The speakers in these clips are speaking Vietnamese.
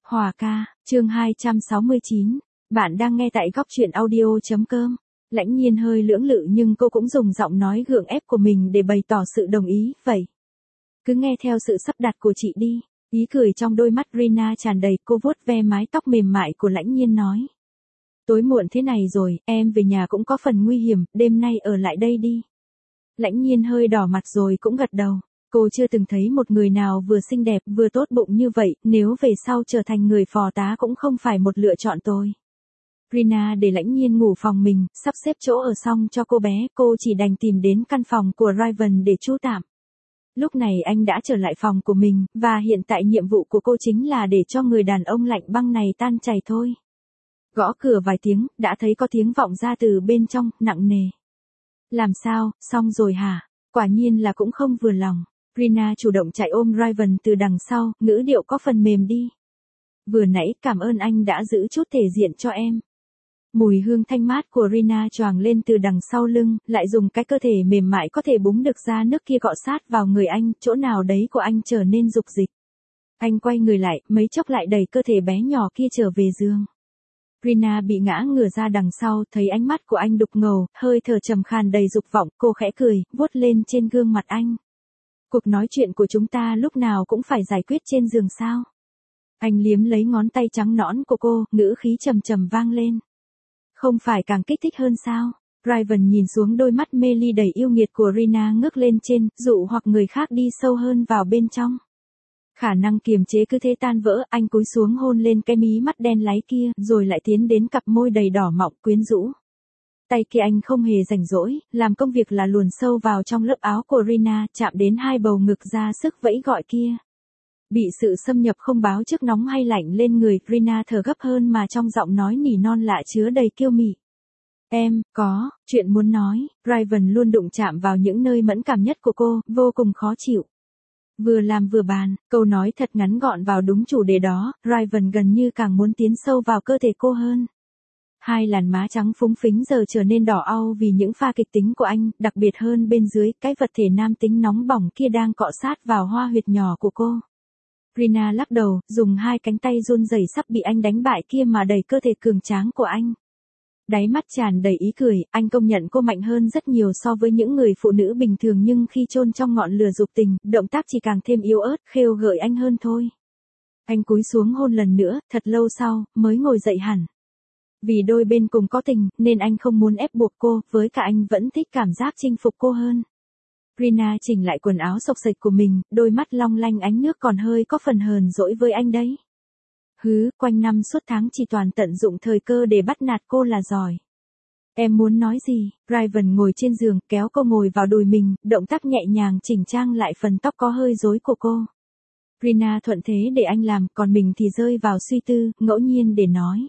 Hòa ca, chương 269. Bạn đang nghe tại góc truyện audio.com. Lãnh Nhiên hơi lưỡng lự nhưng cô cũng dùng giọng nói gượng ép của mình để bày tỏ sự đồng ý, vậy. Cứ nghe theo sự sắp đặt của chị đi. Ý cười trong đôi mắt Rina tràn đầy, cô vuốt ve mái tóc mềm mại của Lãnh Nhiên nói. Tối muộn thế này rồi, em về nhà cũng có phần nguy hiểm, đêm nay ở lại đây đi. Lãnh Nhiên hơi đỏ mặt rồi cũng gật đầu. Cô chưa từng thấy một người nào vừa xinh đẹp vừa tốt bụng như vậy, nếu về sau trở thành người phò tá cũng không phải một lựa chọn tồi. Rina để Lãnh Nhiên ngủ phòng mình, sắp xếp chỗ ở xong cho cô bé, cô chỉ đành tìm đến căn phòng của Raven để trú tạm. Lúc này anh đã trở lại phòng của mình, và hiện tại nhiệm vụ của cô chính là để cho người đàn ông lạnh băng này tan chảy thôi. Gõ cửa vài tiếng, đã thấy có tiếng vọng ra từ bên trong, nặng nề. Làm sao, xong rồi hả? Quả nhiên là cũng không vừa lòng. Rina chủ động chạy ôm Raven từ đằng sau, ngữ điệu có phần mềm đi. Vừa nãy cảm ơn anh đã giữ chút thể diện cho em. Mùi hương thanh mát của Rina choàng lên từ đằng sau lưng, lại dùng cái cơ thể mềm mại có thể búng được ra nước kia cọ sát vào người anh, chỗ nào đấy của anh trở nên dục dịch. Anh quay người lại, mấy chốc lại đẩy cơ thể bé nhỏ kia trở về giường. Rina bị ngã ngửa ra đằng sau, thấy ánh mắt của anh đục ngầu, hơi thở trầm khan đầy dục vọng, cô khẽ cười, vuốt lên trên gương mặt anh. Cuộc nói chuyện của chúng ta lúc nào cũng phải giải quyết trên giường sao? Anh liếm lấy ngón tay trắng nõn của cô, ngữ khí trầm trầm vang lên. Không phải càng kích thích hơn sao? Raven nhìn xuống đôi mắt mê ly đầy yêu nghiệt của Rina ngước lên trên, dụ hoặc người khác đi sâu hơn vào bên trong. Khả năng kiềm chế cứ thế tan vỡ, anh cúi xuống hôn lên cái mí mắt đen láy kia, rồi lại tiến đến cặp môi đầy đỏ mọng quyến rũ. Tay kia anh không hề rảnh rỗi, làm công việc là luồn sâu vào trong lớp áo của Rina, chạm đến hai bầu ngực ra sức vẫy gọi kia. Bị sự xâm nhập không báo trước nóng hay lạnh lên người, Rina thở gấp hơn mà trong giọng nói nỉ non lạ chứa đầy kiêu mị. Em, có, chuyện muốn nói. Raven luôn đụng chạm vào những nơi mẫn cảm nhất của cô, vô cùng khó chịu. Vừa làm vừa bàn, câu nói thật ngắn gọn vào đúng chủ đề đó, Raven gần như càng muốn tiến sâu vào cơ thể cô hơn. Hai làn má trắng phúng phính giờ trở nên đỏ au vì những pha kịch tính của anh, đặc biệt hơn bên dưới, cái vật thể nam tính nóng bỏng kia đang cọ sát vào hoa huyệt nhỏ của cô. Rina lắc đầu, dùng hai cánh tay run rẩy sắp bị anh đánh bại kia mà đẩy cơ thể cường tráng của anh. Đáy mắt tràn đầy ý cười, anh công nhận cô mạnh hơn rất nhiều so với những người phụ nữ bình thường, nhưng khi chôn trong ngọn lửa dục tình, động tác chỉ càng thêm yếu ớt, khêu gợi anh hơn thôi. Anh cúi xuống hôn lần nữa, thật lâu sau, mới ngồi dậy hẳn. Vì đôi bên cùng có tình, nên anh không muốn ép buộc cô, với cả anh vẫn thích cảm giác chinh phục cô hơn. Rina chỉnh lại quần áo xộc xệch của mình, đôi mắt long lanh ánh nước còn hơi có phần hờn dỗi với anh đấy. Quanh năm suốt tháng chỉ toàn tận dụng thời cơ để bắt nạt cô là giỏi. Em muốn nói gì? Raven ngồi trên giường, kéo cô ngồi vào đùi mình, động tác nhẹ nhàng chỉnh trang lại phần tóc có hơi rối của cô. Rina thuận thế để anh làm, còn mình thì rơi vào suy tư, ngẫu nhiên để nói.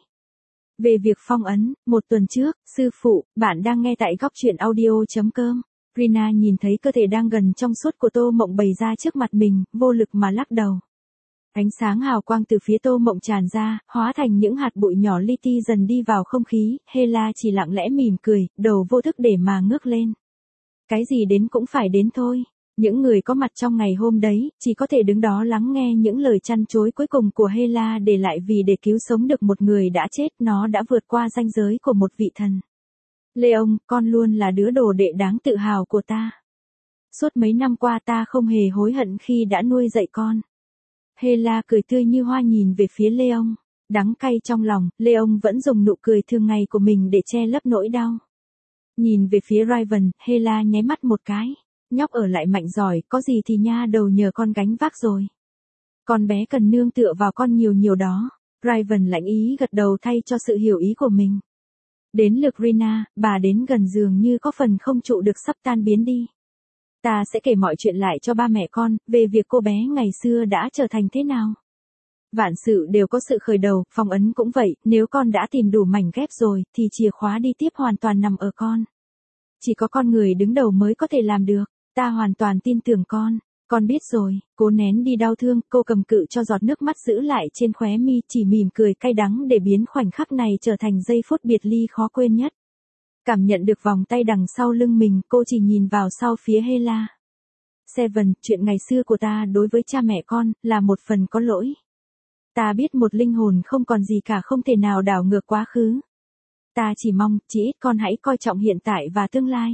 Về việc phong ấn, một tuần trước, sư phụ, bạn đang nghe tại góc truyện audio.com. Rina nhìn thấy cơ thể đang gần trong suốt của Tô Mộng bày ra trước mặt mình, vô lực mà lắc đầu. Ánh sáng hào quang từ phía Tô Mộng tràn ra, hóa thành những hạt bụi nhỏ li ti dần đi vào không khí, Hela chỉ lặng lẽ mỉm cười, đầu vô thức để mà ngước lên. Cái gì đến cũng phải đến thôi. Những người có mặt trong ngày hôm đấy, chỉ có thể đứng đó lắng nghe những lời chăn chối cuối cùng của Hela để lại, vì để cứu sống được một người đã chết, nó đã vượt qua ranh giới của một vị thần. Leon, con luôn là đứa đồ đệ đáng tự hào của ta. Suốt mấy năm qua ta không hề hối hận khi đã nuôi dạy con. Hela cười tươi như hoa nhìn về phía Leon. Đắng cay trong lòng, Leon vẫn dùng nụ cười thường ngày của mình để che lấp nỗi đau. Nhìn về phía Raven, Hela nháy mắt một cái. Nhóc ở lại mạnh giỏi, có gì thì nha đầu nhờ con gánh vác rồi. Con bé cần nương tựa vào con nhiều nhiều đó. Raven lãnh ý gật đầu thay cho sự hiểu ý của mình. Đến lượt Rina, bà đến gần giường như có phần không trụ được sắp tan biến đi. Ta sẽ kể mọi chuyện lại cho ba mẹ con, về việc cô bé ngày xưa đã trở thành thế nào. Vạn sự đều có sự khởi đầu, phong ấn cũng vậy, nếu con đã tìm đủ mảnh ghép rồi, thì chìa khóa đi tiếp hoàn toàn nằm ở con. Chỉ có con người đứng đầu mới có thể làm được, ta hoàn toàn tin tưởng con. Con biết rồi, cố nén đi đau thương, cô cầm cự cho giọt nước mắt giữ lại trên khóe mi, chỉ mỉm cười cay đắng để biến khoảnh khắc này trở thành giây phút biệt ly khó quên nhất. Cảm nhận được vòng tay đằng sau lưng mình, cô chỉ nhìn vào sau phía Hela. Seven, chuyện ngày xưa của ta đối với cha mẹ con, là một phần có lỗi. Ta biết một linh hồn không còn gì cả không thể nào đảo ngược quá khứ. Ta chỉ mong, chỉ ít con hãy coi trọng hiện tại và tương lai.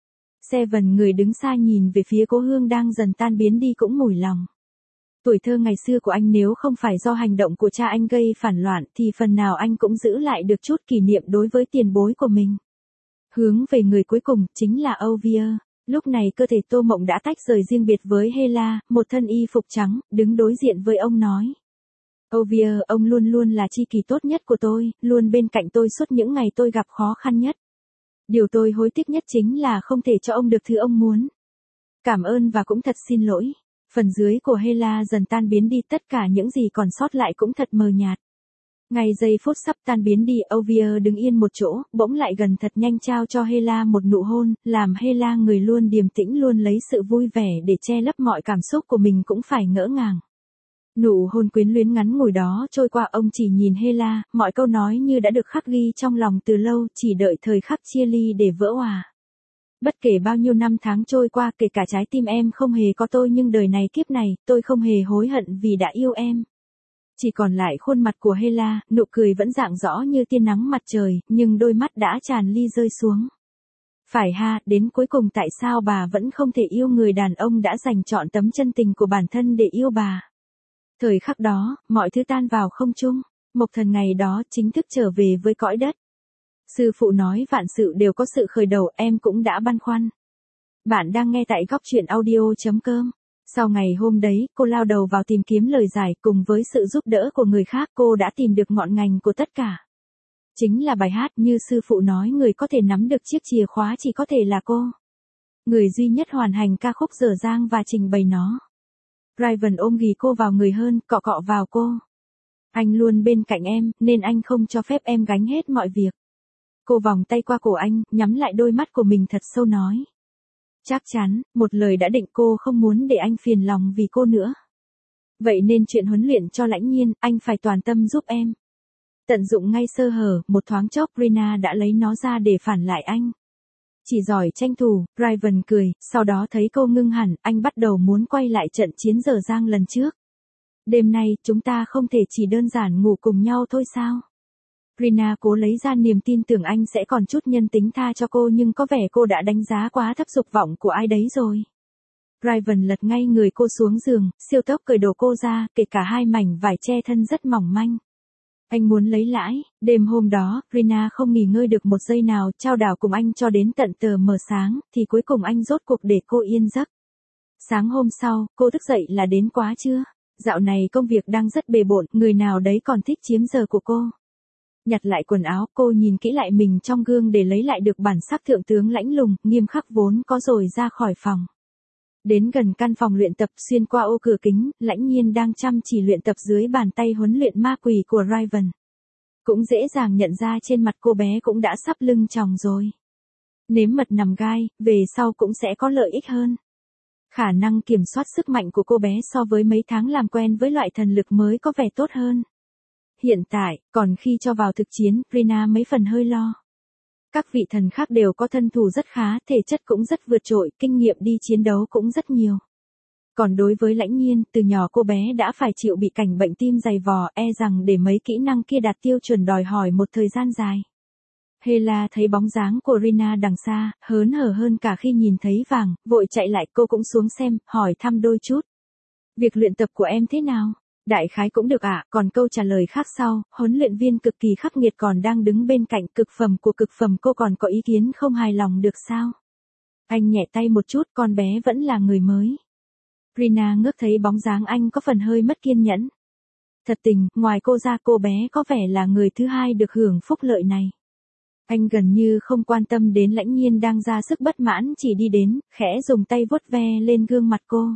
Seven, người đứng xa nhìn về phía cố hương đang dần tan biến đi cũng mủi lòng. Tuổi thơ ngày xưa của anh nếu không phải do hành động của cha anh gây phản loạn thì phần nào anh cũng giữ lại được chút kỷ niệm đối với tiền bối của mình. Hướng về người cuối cùng, chính là Ovia. Lúc này cơ thể Tô Mộng đã tách rời riêng biệt với Hela, một thân y phục trắng, đứng đối diện với ông nói. Ovia, ông luôn luôn là tri kỷ tốt nhất của tôi, luôn bên cạnh tôi suốt những ngày tôi gặp khó khăn nhất. Điều tôi hối tiếc nhất chính là không thể cho ông được thứ ông muốn. Cảm ơn và cũng thật xin lỗi. Phần dưới của Hela dần tan biến đi, tất cả những gì còn sót lại cũng thật mờ nhạt. Ngay giây phút sắp tan biến đi, Ovia đứng yên một chỗ, bỗng lại gần thật nhanh trao cho Hela một nụ hôn, làm Hela, người luôn điềm tĩnh luôn lấy sự vui vẻ để che lấp mọi cảm xúc của mình, cũng phải ngỡ ngàng. Nụ hôn quyến luyến ngắn ngủi đó trôi qua, ông chỉ nhìn Hela, mọi câu nói như đã được khắc ghi trong lòng từ lâu, chỉ đợi thời khắc chia ly để vỡ òa. Bất kể bao nhiêu năm tháng trôi qua, kể cả trái tim em không hề có tôi, nhưng đời này kiếp này, tôi không hề hối hận vì đã yêu em. Chỉ còn lại khuôn mặt của Hela, nụ cười vẫn rạng rõ như tia nắng mặt trời, nhưng đôi mắt đã tràn ly rơi xuống. Phải ha, đến cuối cùng tại sao bà vẫn không thể yêu người đàn ông đã dành trọn tấm chân tình của bản thân để yêu bà? Thời khắc đó, mọi thứ tan vào không trung, Mộc Thần ngày đó chính thức trở về với cõi đất. Sư phụ nói vạn sự đều có sự khởi đầu, em cũng đã băn khoăn. Bạn đang nghe tại góc truyện audio.com. Sau ngày hôm đấy, cô lao đầu vào tìm kiếm lời giải, cùng với sự giúp đỡ của người khác cô đã tìm được ngọn ngành của tất cả. Chính là bài hát, như sư phụ nói, người có thể nắm được chiếc chìa khóa chỉ có thể là cô. Người duy nhất hoàn thành ca khúc dở dang và trình bày nó. Raven ôm ghì cô vào người hơn, cọ cọ vào cô. Anh luôn bên cạnh em, nên anh không cho phép em gánh hết mọi việc. Cô vòng tay qua cổ anh, nhắm lại đôi mắt của mình thật sâu nói. Chắc chắn, một lời đã định, cô không muốn để anh phiền lòng vì cô nữa. Vậy nên chuyện huấn luyện cho Lãnh Nhiên, anh phải toàn tâm giúp em. Tận dụng ngay sơ hở, một thoáng chốc Rina đã lấy nó ra để phản lại anh. Chỉ giỏi tranh thủ, Raven cười, sau đó thấy cô ngưng hẳn, anh bắt đầu muốn quay lại trận chiến dở dang lần trước. Đêm nay, chúng ta không thể chỉ đơn giản ngủ cùng nhau thôi sao? Rina cố lấy ra niềm tin tưởng anh sẽ còn chút nhân tính tha cho cô, nhưng có vẻ cô đã đánh giá quá thấp dục vọng của ai đấy rồi. Raven lật ngay người cô xuống giường, siêu tốc cởi đồ cô ra, kể cả hai mảnh vải che thân rất mỏng manh. Anh muốn lấy lãi. Đêm hôm đó, Rina không nghỉ ngơi được một giây nào, chao đảo cùng anh cho đến tận tờ mờ sáng, thì cuối cùng anh rốt cuộc để cô yên giấc. Sáng hôm sau, cô thức dậy là đến quá trưa. Dạo này công việc đang rất bề bộn, người nào đấy còn thích chiếm giờ của cô. Nhặt lại quần áo, cô nhìn kỹ lại mình trong gương để lấy lại được bản sắc thượng tướng lãnh lùng, nghiêm khắc vốn có rồi ra khỏi phòng. Đến gần căn phòng luyện tập, xuyên qua ô cửa kính, Lãnh Nhiên đang chăm chỉ luyện tập dưới bàn tay huấn luyện ma quỷ của Raven. Cũng dễ dàng nhận ra trên mặt cô bé cũng đã sắp lưng chòng rồi. Nếm mật nằm gai, về sau cũng sẽ có lợi ích hơn. Khả năng kiểm soát sức mạnh của cô bé so với mấy tháng làm quen với loại thần lực mới có vẻ tốt hơn. Hiện tại, còn khi cho vào thực chiến, Rina mấy phần hơi lo. Các vị thần khác đều có thân thủ rất khá, thể chất cũng rất vượt trội, kinh nghiệm đi chiến đấu cũng rất nhiều. Còn đối với Lãnh Nhiên, từ nhỏ cô bé đã phải chịu bị cảnh bệnh tim dày vò, e rằng để mấy kỹ năng kia đạt tiêu chuẩn đòi hỏi một thời gian dài. Hela thấy bóng dáng của Rina đằng xa, hớn hở hơn cả khi nhìn thấy vàng, vội chạy lại, cô cũng xuống xem, hỏi thăm đôi chút. Việc luyện tập của em thế nào? Đại khái cũng được ạ, còn câu trả lời khác sau, huấn luyện viên cực kỳ khắc nghiệt còn đang đứng bên cạnh, cực phẩm của cực phẩm, cô còn có ý kiến không hài lòng được sao? Anh nhẹ tay một chút, con bé vẫn là người mới. Rina ngước thấy bóng dáng anh có phần hơi mất kiên nhẫn. Thật tình, ngoài cô ra cô bé có vẻ là người thứ hai được hưởng phúc lợi này. Anh gần như không quan tâm đến Lãnh Nhiên đang ra sức bất mãn, chỉ đi đến, khẽ dùng tay vuốt ve lên gương mặt cô.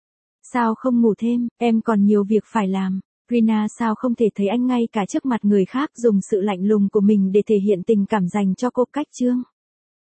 Sao không ngủ thêm, em còn nhiều việc phải làm. Rina sao không thể thấy anh ngay cả trước mặt người khác dùng sự lạnh lùng của mình để thể hiện tình cảm dành cho cô cách chương.